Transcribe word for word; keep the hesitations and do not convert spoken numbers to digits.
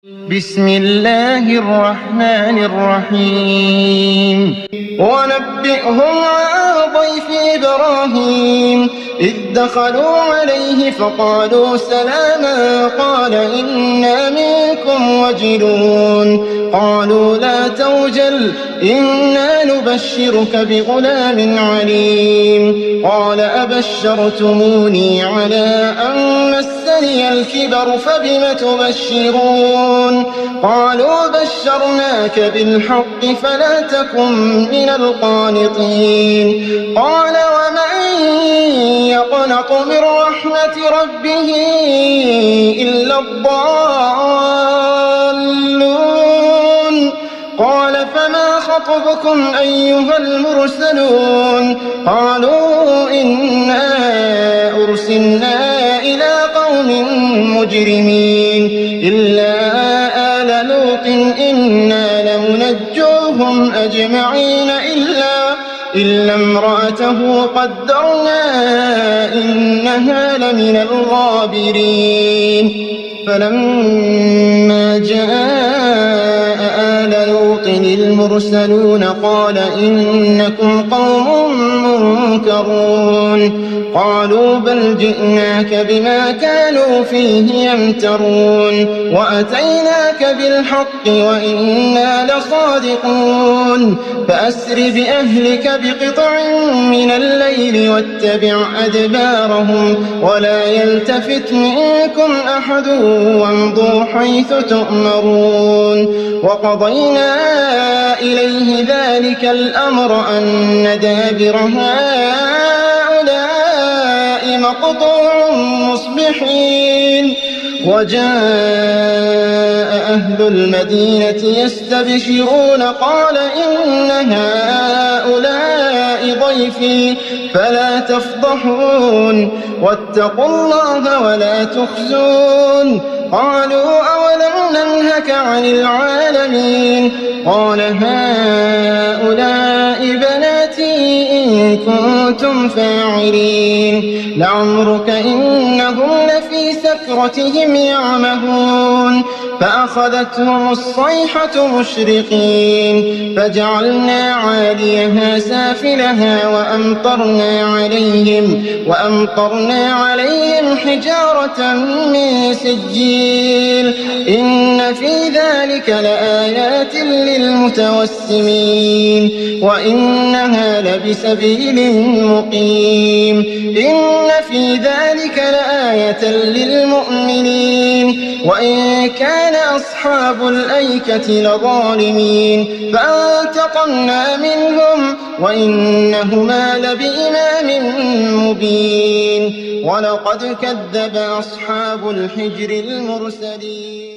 بسم الله الرحمن الرحيم ونبئهم عن ضيف إبراهيم إذ دخلوا عليه فقالوا سلاما قال إنا منكم وجلون قالوا لا توجل إنا نبشرك بغلام عليم قال أبشرتموني على أن مسني الكبر فبم تبشرون قالوا بشرناك بالحق فلا تكن من القانطين قال ومن يقنط من رحمة ربه إلا الضالون قال فما خطبكم أيها المرسلون قالوا إنا أرسلنا إلى قوم مجرمين إلا آل لوط إنا لمنجوهم أجمعين إلا إلا امرأته قدرنا إنها لمن الغابرين فلما جاء آل لوط المرسلون قال إنكم قوم منكرون قالوا بل جئناك بما كانوا فيه يمترون وأتيناك بالحق وإنا لصادقون فأسر بأهلك بقطع من الليل واتبع أدبارهم ولا يلتفت منكم أحد وامضوا حيث تؤمرون وقضينا إليه ذلك الأمر أن دابر هؤلاء مقطوع مصبحين وجاء أهل المدينة يستبشرون قال إن هؤلاء ضيفي فلا تفضحون واتقوا الله ولا تخزون قالوا أولم ننهك عن العالمين قال هؤلاء بناتي إن كنتم فاعلين لعمرك إنهم لفي سكرتهم يعمهون فأخذتهم الصيحة مشرقين فجعلنا عاليها سافلها وأمطرنا عليهم وأمطرنا عليهم حجارة من سجيل إن في ذلك لآيات للمتوسمين وإنها لبسبيل مقيم إن في ذلك لآية للمؤمنين وإن كان أصحاب الأيكة لظالمين فانتقمنا منهم وإنهما لبإمام مبين ولقد كذب أصحاب الحجر المرسلين